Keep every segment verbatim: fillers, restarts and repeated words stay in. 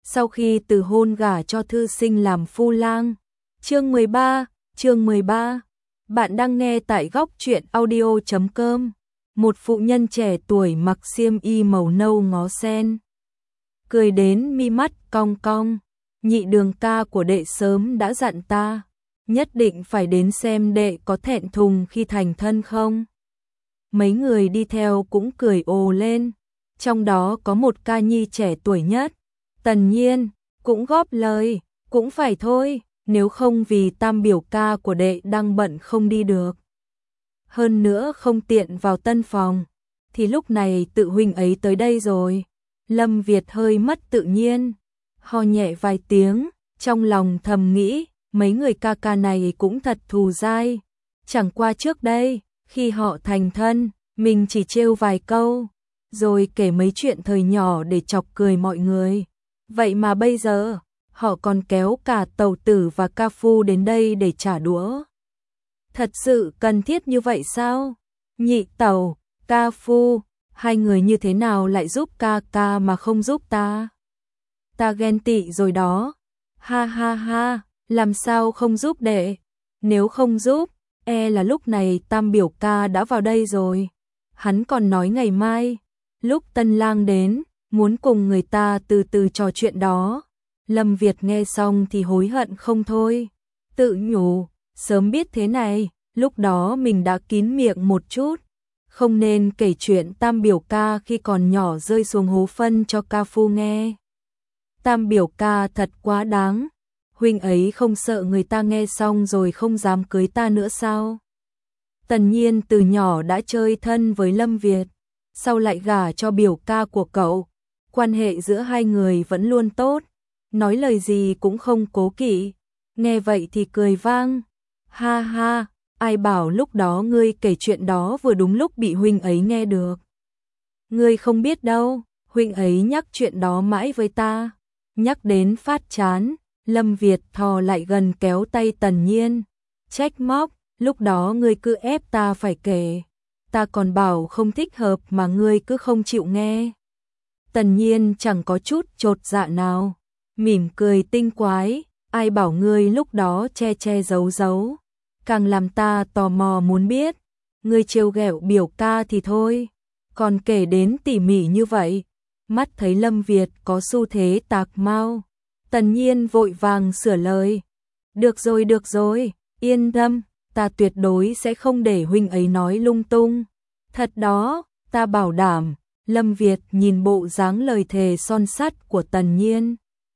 sau khi từ hôn gả cho thư sinh làm phu lang. Chương mười ba, chương mười ba. Bạn đang nghe tại góc truyện audio chấm com. Một phụ nhân trẻ tuổi mặc xiêm y màu nâu ngó sen, cười đến mi mắt cong cong. Nhị đường ca của đệ sớm đã dặn ta, nhất định phải đến xem đệ có thẹn thùng khi thành thân không. Mấy người đi theo cũng cười ồ lên, trong đó có một ca nhi trẻ tuổi nhất, Tần Nhiên, cũng góp lời, cũng phải thôi, nếu không vì tam biểu ca của đệ đang bận không đi được. Hơn nữa không tiện vào tân phòng, thì lúc này tự huynh ấy tới đây rồi. Lâm Việt hơi mất tự nhiên, ho nhẹ vài tiếng, trong lòng thầm nghĩ, mấy người ca ca này cũng thật thù dai. Chẳng qua trước đây, khi họ thành thân, mình chỉ trêu vài câu, rồi kể mấy chuyện thời nhỏ để chọc cười mọi người. Vậy mà bây giờ, họ còn kéo cả Tẩu Tử và Ca Phu đến đây để trả đũa. Thật sự cần thiết như vậy sao? Nhị Tẩu, Ca Phu, hai người như thế nào lại giúp ca ca mà không giúp ta? Ta ghen tị rồi đó. Ha ha ha, làm sao không giúp đệ? Nếu không giúp, e là lúc này tam biểu ca đã vào đây rồi. Hắn còn nói ngày mai, lúc tân lang đến, muốn cùng người ta từ từ trò chuyện đó. Lâm Việt nghe xong thì hối hận không thôi. Tự nhủ, sớm biết thế này, lúc đó mình đã kín miệng một chút. Không nên kể chuyện tam biểu ca khi còn nhỏ rơi xuống hố phân cho Ca Phu nghe. Tam biểu ca thật quá đáng. Huynh ấy không sợ người ta nghe xong rồi không dám cưới ta nữa sao? Tần Nhiên từ nhỏ đã chơi thân với Lâm Việt, sau lại gả cho biểu ca của cậu. Quan hệ giữa hai người vẫn luôn tốt, nói lời gì cũng không cố kỵ. Nghe vậy thì cười vang. Ha ha, ai bảo lúc đó ngươi kể chuyện đó vừa đúng lúc bị huynh ấy nghe được. Ngươi không biết đâu, huynh ấy nhắc chuyện đó mãi với ta, nhắc đến phát chán. Lâm Việt thò lại gần kéo tay Tần Nhiên, trách móc, lúc đó ngươi cứ ép ta phải kể, ta còn bảo không thích hợp mà ngươi cứ không chịu nghe. Tần Nhiên chẳng có chút chột dạ nào, mỉm cười tinh quái, ai bảo ngươi lúc đó che che giấu giấu, càng làm ta tò mò muốn biết. Ngươi trêu ghẹo biểu ca thì thôi, còn kể đến tỉ mỉ như vậy. Mắt thấy Lâm Việt có xu thế tạc mau, Tần Nhiên vội vàng sửa lời. Được rồi được rồi, yên tâm, ta tuyệt đối sẽ không để huynh ấy nói lung tung. Thật đó, ta bảo đảm. Lâm Việt nhìn bộ dáng lời thề son sắt của Tần Nhiên,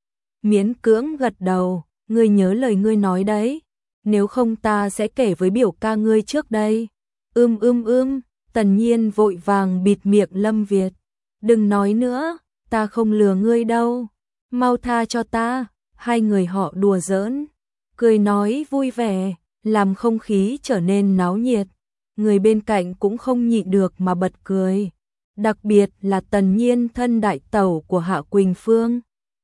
miễn cưỡng gật đầu. Ngươi nhớ lời ngươi nói đấy, nếu không ta sẽ kể với biểu ca ngươi trước đây. Ưm ưm ưm, Tần Nhiên vội vàng bịt miệng Lâm Việt. Đừng nói nữa, ta không lừa ngươi đâu, mau tha cho ta. Hai người họ đùa giỡn, cười nói vui vẻ, làm không khí trở nên náo nhiệt. Người bên cạnh cũng không nhịn được mà bật cười, đặc biệt là Tần Nhiên thân đại tẩu của Hạ Quỳnh Phương.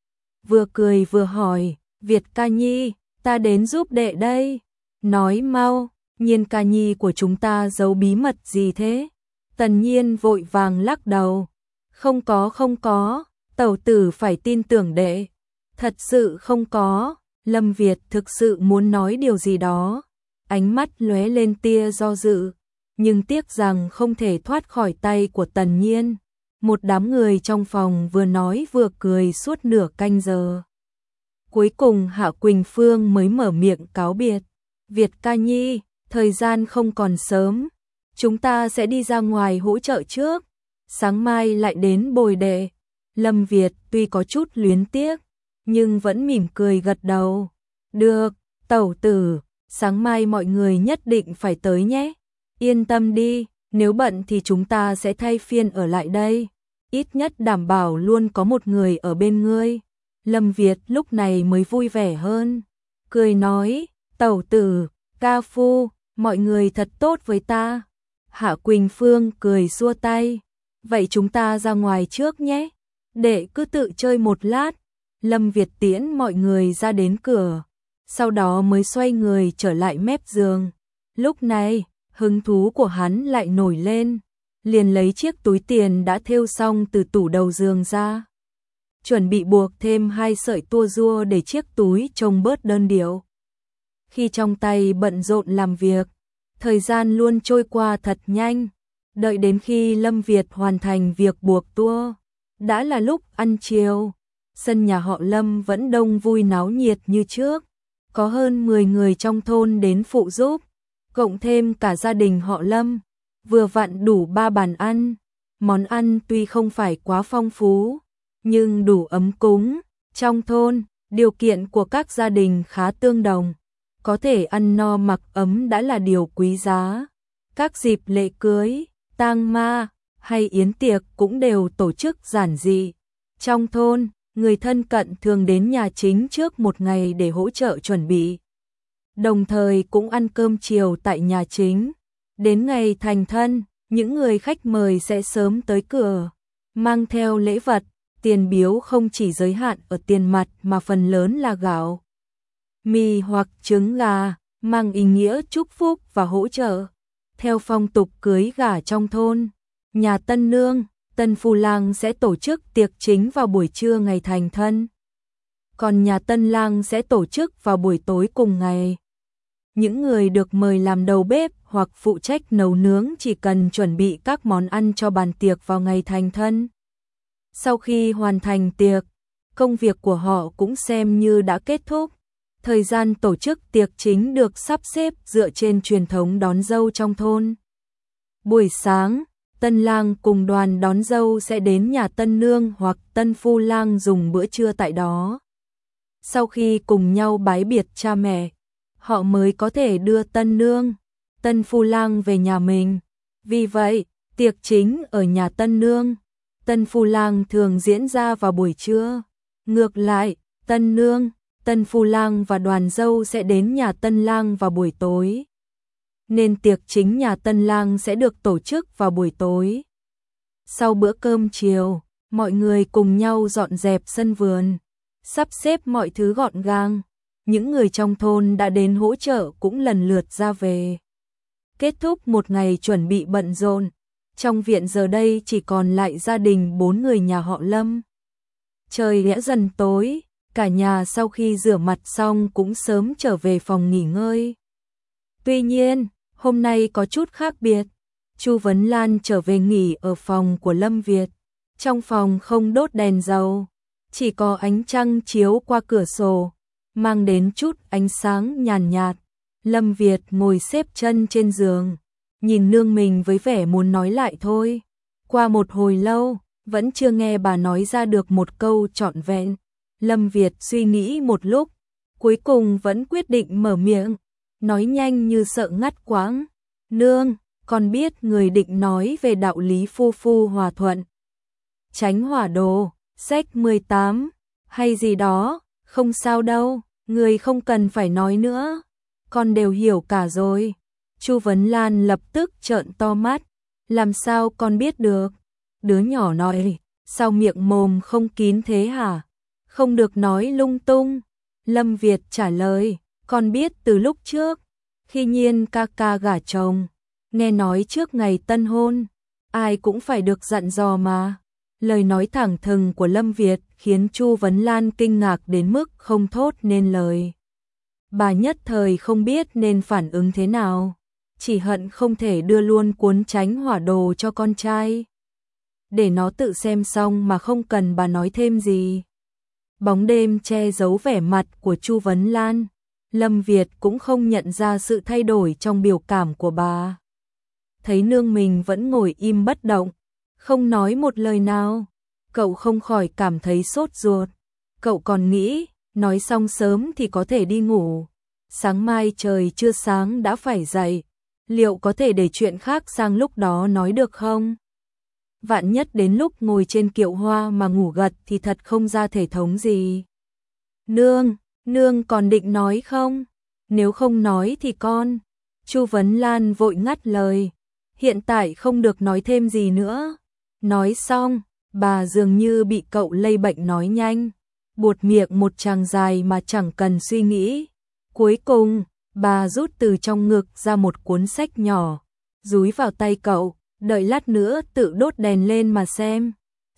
Vừa cười vừa hỏi, Việt ca nhi, ta đến giúp đệ đây. Nói mau, Nhiên ca nhi của chúng ta giấu bí mật gì thế? Tần Nhiên vội vàng lắc đầu. Không có không có, tẩu tử phải tin tưởng đệ. Thật sự không có. Lâm Việt thực sự muốn nói điều gì đó, ánh mắt lóe lên tia do dự, nhưng tiếc rằng không thể thoát khỏi tay của Tần Nhiên. Một đám người trong phòng vừa nói vừa cười suốt nửa canh giờ. Cuối cùng Hạ Quỳnh Phương mới mở miệng cáo biệt. Việt ca nhi, thời gian không còn sớm, chúng ta sẽ đi ra ngoài hỗ trợ trước, sáng mai lại đến bồi đệ. Lâm Việt tuy có chút luyến tiếc, nhưng vẫn mỉm cười gật đầu. Được, tẩu tử, sáng mai mọi người nhất định phải tới nhé. Yên tâm đi, nếu bận thì chúng ta sẽ thay phiên ở lại đây, ít nhất đảm bảo luôn có một người ở bên ngươi. Lâm Việt lúc này mới vui vẻ hơn, cười nói, tẩu tử, Ca Phu, mọi người thật tốt với ta. Hạ Quỳnh Phương cười xua tay, vậy chúng ta ra ngoài trước nhé, để cứ tự chơi một lát. Lâm Việt tiễn mọi người ra đến cửa, sau đó mới xoay người trở lại mép giường. Lúc này, hứng thú của hắn lại nổi lên, liền lấy chiếc túi tiền đã thêu xong từ tủ đầu giường ra. chuẩn bị buộc thêm hai sợi tua rua để chiếc túi trông bớt đơn điệu. Khi trong tay bận rộn làm việc, thời gian luôn trôi qua thật nhanh, đợi đến khi Lâm Việt hoàn thành việc buộc tua, đã là lúc ăn chiều. Sân nhà họ Lâm vẫn đông vui náo nhiệt như trước, có hơn mười người trong thôn đến phụ giúp, cộng thêm cả gia đình họ Lâm, vừa vặn đủ ba bàn ăn. Món ăn tuy không phải quá phong phú, nhưng đủ ấm cúng. Trong thôn, điều kiện của các gia đình khá tương đồng, có thể ăn no mặc ấm đã là điều quý giá. Các dịp lễ cưới, tang ma hay yến tiệc cũng đều tổ chức giản dị. Trong thôn, người thân cận thường đến nhà chính trước một ngày để hỗ trợ chuẩn bị, đồng thời cũng ăn cơm chiều tại nhà chính. Đến ngày thành thân, những người khách mời sẽ sớm tới cửa, mang theo lễ vật. Tiền biếu không chỉ giới hạn ở tiền mặt mà phần lớn là gạo, mì hoặc trứng gà, mang ý nghĩa chúc phúc và hỗ trợ. Theo phong tục cưới gả trong thôn, nhà tân nương, tân phu lang sẽ tổ chức tiệc chính vào buổi trưa ngày thành thân, còn nhà tân lang sẽ tổ chức vào buổi tối cùng ngày. Những người được mời làm đầu bếp hoặc phụ trách nấu nướng chỉ cần chuẩn bị các món ăn cho bàn tiệc vào ngày thành thân. Sau khi hoàn thành tiệc, công việc của họ cũng xem như đã kết thúc. Thời gian tổ chức tiệc chính được sắp xếp dựa trên truyền thống đón dâu trong thôn. Buổi sáng, tân lang cùng đoàn đón dâu sẽ đến nhà tân nương hoặc tân phu lang dùng bữa trưa tại đó. Sau khi cùng nhau bái biệt cha mẹ, họ mới có thể đưa tân nương, tân phu lang về nhà mình. Vì vậy, tiệc chính ở nhà tân nương, tân phu lang thường diễn ra vào buổi trưa. Ngược lại, tân nương, tân phu lang và đoàn dâu sẽ đến nhà tân lang vào buổi tối, nên tiệc chính nhà tân lang sẽ được tổ chức vào buổi tối. Sau bữa cơm chiều, mọi người cùng nhau dọn dẹp sân vườn, sắp xếp mọi thứ gọn gàng. Những người trong thôn đã đến hỗ trợ cũng lần lượt ra về. Kết thúc một ngày chuẩn bị bận rộn, trong viện giờ đây chỉ còn lại gia đình bốn người nhà họ Lâm. Trời đã dần tối, cả nhà sau khi rửa mặt xong cũng sớm trở về phòng nghỉ ngơi. Tuy nhiên, hôm nay có chút khác biệt. Chu Vấn Lan trở về nghỉ ở phòng của Lâm Việt. Trong phòng không đốt đèn dầu, chỉ có ánh trăng chiếu qua cửa sổ, mang đến chút ánh sáng nhàn nhạt. Lâm Việt ngồi xếp chân trên giường, nhìn nương mình với vẻ muốn nói lại thôi. Qua một hồi lâu, vẫn chưa nghe bà nói ra được một câu trọn vẹn. Lâm Việt suy nghĩ một lúc, cuối cùng vẫn quyết định mở miệng, nói nhanh như sợ ngắt quãng. Nương, con biết người định nói về đạo lý phu phu hòa thuận, tránh hỏa đồ, sách mười tám, hay gì đó, không sao đâu, người không cần phải nói nữa, con đều hiểu cả rồi. Chu Vấn Lan lập tức trợn to mắt, làm sao con biết được? Đứa nhỏ nói, sao miệng mồm không kín thế hả? Không được nói lung tung. Lâm Việt trả lời, con biết từ lúc trước, khi Nhiên ca ca gả chồng, nghe nói trước ngày tân hôn, ai cũng phải được dặn dò mà. Lời nói thẳng thừng của Lâm Việt khiến Chu Vấn Lan kinh ngạc đến mức không thốt nên lời. Bà nhất thời không biết nên phản ứng thế nào, chỉ hận không thể đưa luôn cuốn tránh hỏa đồ cho con trai, để nó tự xem xong mà không cần bà nói thêm gì. Bóng đêm che giấu vẻ mặt của Chu Vấn Lan, Lâm Việt cũng không nhận ra sự thay đổi trong biểu cảm của bà. Thấy nương mình vẫn ngồi im bất động, không nói một lời nào, cậu không khỏi cảm thấy sốt ruột. Cậu còn nghĩ, nói xong sớm thì có thể đi ngủ, sáng mai trời chưa sáng đã phải dậy, liệu có thể để chuyện khác sang lúc đó nói được không? Vạn nhất đến lúc ngồi trên kiệu hoa mà ngủ gật thì thật không ra thể thống gì. Nương, nương còn định nói không? Nếu không nói thì con. Chu Vấn Lan vội ngắt lời, hiện tại không được nói thêm gì nữa. Nói xong, bà dường như bị cậu lây bệnh nói nhanh, buột miệng một tràng dài mà chẳng cần suy nghĩ. Cuối cùng, bà rút từ trong ngực ra một cuốn sách nhỏ, dúi vào tay cậu, đợi lát nữa tự đốt đèn lên mà xem.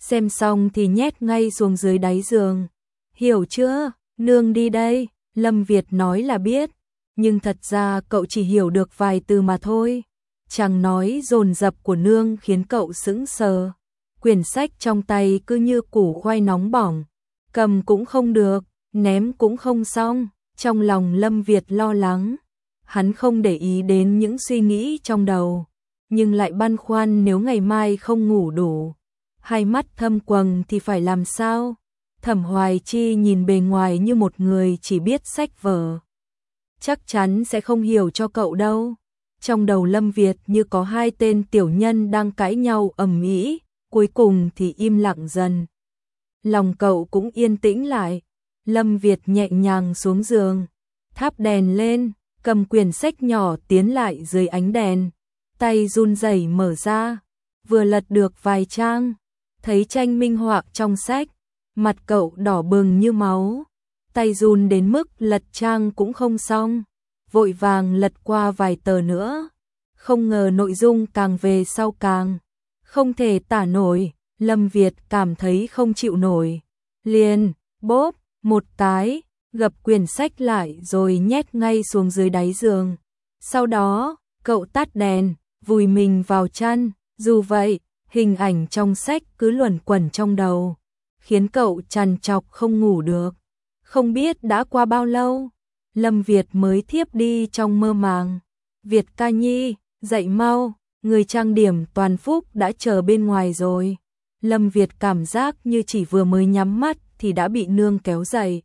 xem xong thì nhét ngay xuống dưới đáy giường. Hiểu chưa, nương đi đây, Lâm Việt nói là biết, nhưng thật ra cậu chỉ hiểu được vài từ mà thôi. Chàng nói dồn dập của nương khiến cậu sững sờ. Quyển sách trong tay cứ như củ khoai nóng bỏng, cầm cũng không được, ném cũng không xong. Trong lòng Lâm Việt lo lắng, hắn không để ý đến những suy nghĩ trong đầu, nhưng lại băn khoăn nếu ngày mai không ngủ đủ, hai mắt thâm quầng thì phải làm sao? Thẩm Hoài Chi nhìn bề ngoài như một người chỉ biết sách vở, chắc chắn sẽ không hiểu cho cậu đâu. Trong đầu Lâm Việt như có hai tên tiểu nhân đang cãi nhau ầm ĩ, cuối cùng thì im lặng dần. Lòng cậu cũng yên tĩnh lại. Lâm Việt nhẹ nhàng xuống giường, thắp đèn lên, cầm quyển sách nhỏ tiến lại dưới ánh đèn, tay run rẩy mở ra, vừa lật được vài trang, thấy tranh minh họa trong sách, mặt cậu đỏ bừng như máu, tay run đến mức lật trang cũng không xong, vội vàng lật qua vài tờ nữa, không ngờ nội dung càng về sau càng không thể tả nổi. Lâm Việt cảm thấy không chịu nổi, liền bóp một cái, gập quyển sách lại rồi nhét ngay xuống dưới đáy giường. Sau đó, cậu tắt đèn, vùi mình vào chăn, dù vậy, hình ảnh trong sách cứ luẩn quẩn trong đầu, khiến cậu trằn trọc không ngủ được. Không biết đã qua bao lâu, Lâm Việt mới thiếp đi trong mơ màng. Việt ca nhi, dậy mau, người trang điểm Toàn Phúc đã chờ bên ngoài rồi. Lâm Việt cảm giác như chỉ vừa mới nhắm mắt thì đã bị nương kéo dậy.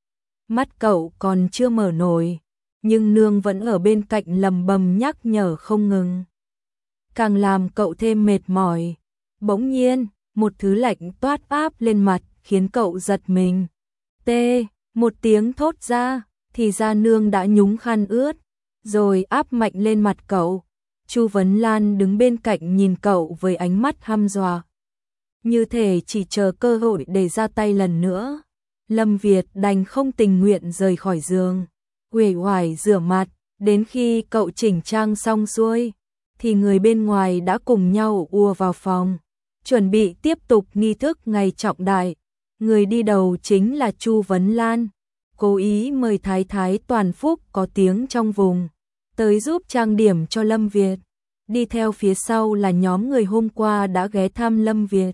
Mắt cậu còn chưa mở nổi, nhưng nương vẫn ở bên cạnh lầm bầm nhắc nhở không ngừng. Càng làm cậu thêm mệt mỏi. Bỗng nhiên, một thứ lạnh toát áp lên mặt khiến cậu giật mình. Tê, một tiếng thốt ra, thì ra nương đã nhúng khăn ướt, rồi áp mạnh lên mặt cậu. Chu Vấn Lan đứng bên cạnh nhìn cậu với ánh mắt hăm dọa, như thể chỉ chờ cơ hội để ra tay lần nữa. Lâm Việt đành không tình nguyện rời khỏi giường, uể oải rửa mặt, đến khi cậu chỉnh trang xong xuôi, thì người bên ngoài đã cùng nhau ùa vào phòng, chuẩn bị tiếp tục nghi thức ngày trọng đại. Người đi đầu chính là Chu Vấn Lan, cố ý mời Thái Thái Toàn Phúc có tiếng trong vùng, tới giúp trang điểm cho Lâm Việt. Đi theo phía sau là nhóm người hôm qua đã ghé thăm Lâm Việt.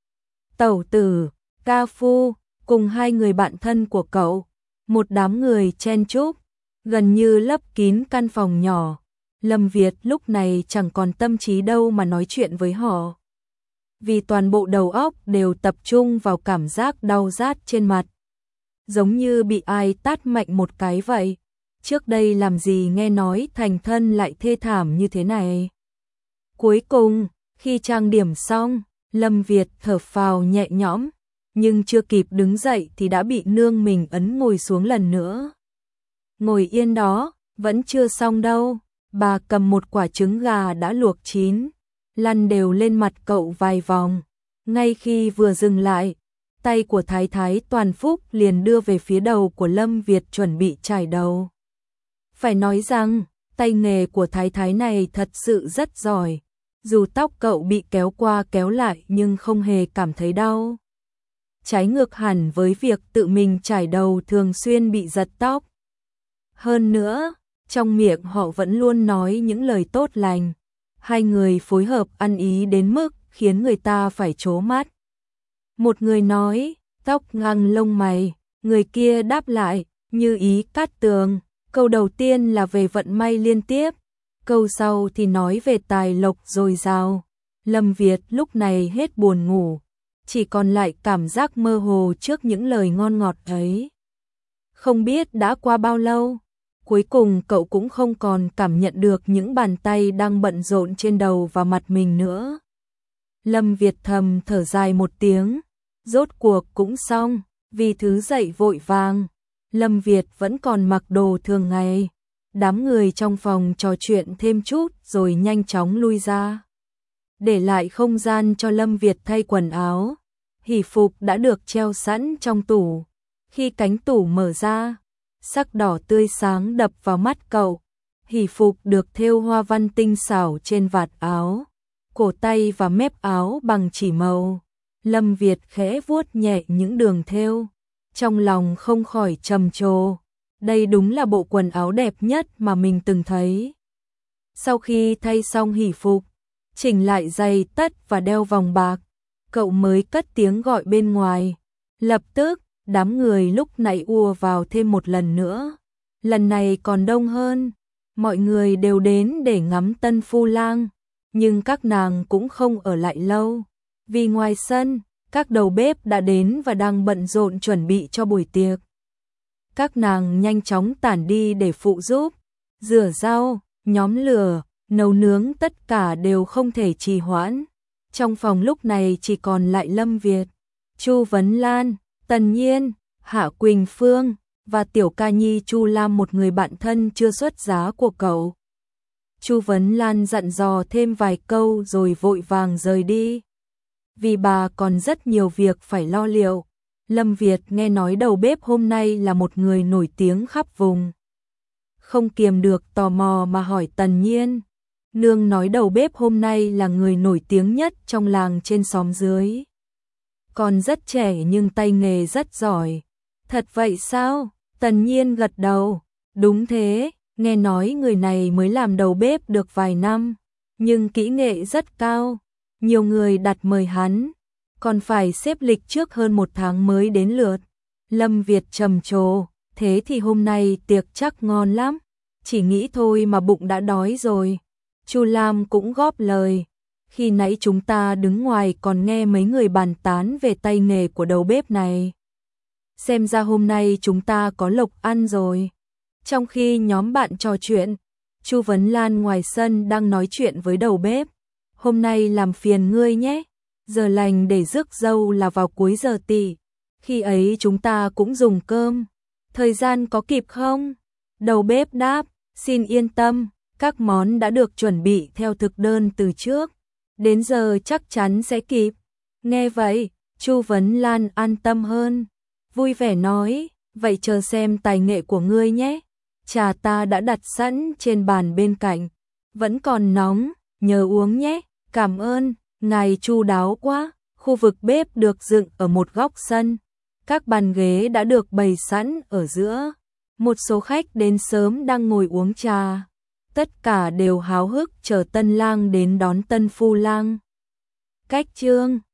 Tẩu tử, ca phu, cùng hai người bạn thân của cậu, một đám người chen chúc, gần như lấp kín căn phòng nhỏ. Lâm Việt lúc này chẳng còn tâm trí đâu mà nói chuyện với họ, vì toàn bộ đầu óc đều tập trung vào cảm giác đau rát trên mặt, giống như bị ai tát mạnh một cái vậy. Trước đây làm gì nghe nói thành thân lại thê thảm như thế này. Cuối cùng, khi trang điểm xong, Lâm Việt thở phào nhẹ nhõm, nhưng chưa kịp đứng dậy thì đã bị nương mình ấn ngồi xuống lần nữa. Ngồi yên đó, vẫn chưa xong đâu. Bà cầm một quả trứng gà đã luộc chín, lăn đều lên mặt cậu vài vòng. Ngay khi vừa dừng lại, tay của Thái Thái Toàn Phúc liền đưa về phía đầu của Lâm Việt chuẩn bị chải đầu. Phải nói rằng, tay nghề của Thái Thái này thật sự rất giỏi. Dù tóc cậu bị kéo qua kéo lại nhưng không hề cảm thấy đau. Trái ngược hẳn với việc tự mình chải đầu thường xuyên bị giật tóc. Hơn nữa, trong miệng họ vẫn luôn nói những lời tốt lành. Hai người phối hợp ăn ý đến mức khiến người ta phải trố mắt. Một người nói, tóc ngang lông mày, người kia đáp lại, như ý cát tường. Câu đầu tiên là về vận may liên tiếp, câu sau thì nói về tài lộc dồi dào. Lâm Việt lúc này hết buồn ngủ, chỉ còn lại cảm giác mơ hồ trước những lời ngon ngọt ấy. Không biết đã qua bao lâu, cuối cùng cậu cũng không còn cảm nhận được những bàn tay đang bận rộn trên đầu và mặt mình nữa. Lâm Việt thầm thở dài một tiếng, rốt cuộc cũng xong, vì thứ dậy vội vàng. Lâm Việt vẫn còn mặc đồ thường ngày. Đám người trong phòng trò chuyện thêm chút rồi nhanh chóng lui ra, để lại không gian cho Lâm Việt thay quần áo. Hỷ phục đã được treo sẵn trong tủ. Khi cánh tủ mở ra, sắc đỏ tươi sáng đập vào mắt cậu. Hỷ phục được thêu hoa văn tinh xảo trên vạt áo, cổ tay và mép áo bằng chỉ màu. Lâm Việt khẽ vuốt nhẹ những đường thêu, trong lòng không khỏi trầm trồ. Đây đúng là bộ quần áo đẹp nhất mà mình từng thấy. Sau khi thay xong hỷ phục, chỉnh lại giày tất và đeo vòng bạc, cậu mới cất tiếng gọi bên ngoài. Lập tức, đám người lúc nãy ùa vào thêm một lần nữa. Lần này còn đông hơn, mọi người đều đến để ngắm tân phu lang, nhưng các nàng cũng không ở lại lâu. Vì ngoài sân, các đầu bếp đã đến và đang bận rộn chuẩn bị cho buổi tiệc. Các nàng nhanh chóng tản đi để phụ giúp, rửa rau, nhóm lửa, nấu nướng, tất cả đều không thể trì hoãn. Trong phòng lúc này chỉ còn lại Lâm Việt, Chu Vấn Lan, Tần Nhiên, Hạ Quỳnh Phương và tiểu ca nhi Chu Lam, một người bạn thân chưa xuất giá của cậu. Chu Vấn Lan dặn dò thêm vài câu rồi vội vàng rời đi. Vì bà còn rất nhiều việc phải lo liệu. Lâm Việt nghe nói đầu bếp hôm nay là một người nổi tiếng khắp vùng. Không kiềm được tò mò mà hỏi Tần Nhiên. Nương nói đầu bếp hôm nay là người nổi tiếng nhất trong làng trên xóm dưới. Còn rất trẻ nhưng tay nghề rất giỏi. Thật vậy sao? Tần Nhiên gật đầu. Đúng thế, nghe nói người này mới làm đầu bếp được vài năm, nhưng kỹ nghệ rất cao. Nhiều người đặt mời hắn, còn phải xếp lịch trước hơn một tháng mới đến lượt. Lâm Việt trầm trồ, thế thì hôm nay tiệc chắc ngon lắm. Chỉ nghĩ thôi mà bụng đã đói rồi. Chu Lam cũng góp lời. Khi nãy chúng ta đứng ngoài còn nghe mấy người bàn tán về tay nghề của đầu bếp này. Xem ra hôm nay chúng ta có lộc ăn rồi. Trong khi nhóm bạn trò chuyện, Chu Vấn Lan ngoài sân đang nói chuyện với đầu bếp. Hôm nay làm phiền ngươi nhé. Giờ lành để rước dâu là vào cuối giờ tỵ. Khi ấy chúng ta cũng dùng cơm. Thời gian có kịp không? Đầu bếp đáp, xin yên tâm, các món đã được chuẩn bị theo thực đơn từ trước. Đến giờ chắc chắn sẽ kịp. Nghe vậy, Chu Vấn Lan an tâm hơn. Vui vẻ nói, vậy chờ xem tài nghệ của ngươi nhé. Trà ta đã đặt sẵn trên bàn bên cạnh. Vẫn còn nóng, nhớ uống nhé. Cảm ơn, ngài chu đáo quá. Khu vực bếp được dựng ở một góc sân. Các bàn ghế đã được bày sẵn ở giữa. Một số khách đến sớm đang ngồi uống trà. Tất cả đều háo hức chờ tân lang đến đón tân phu lang. Cách chương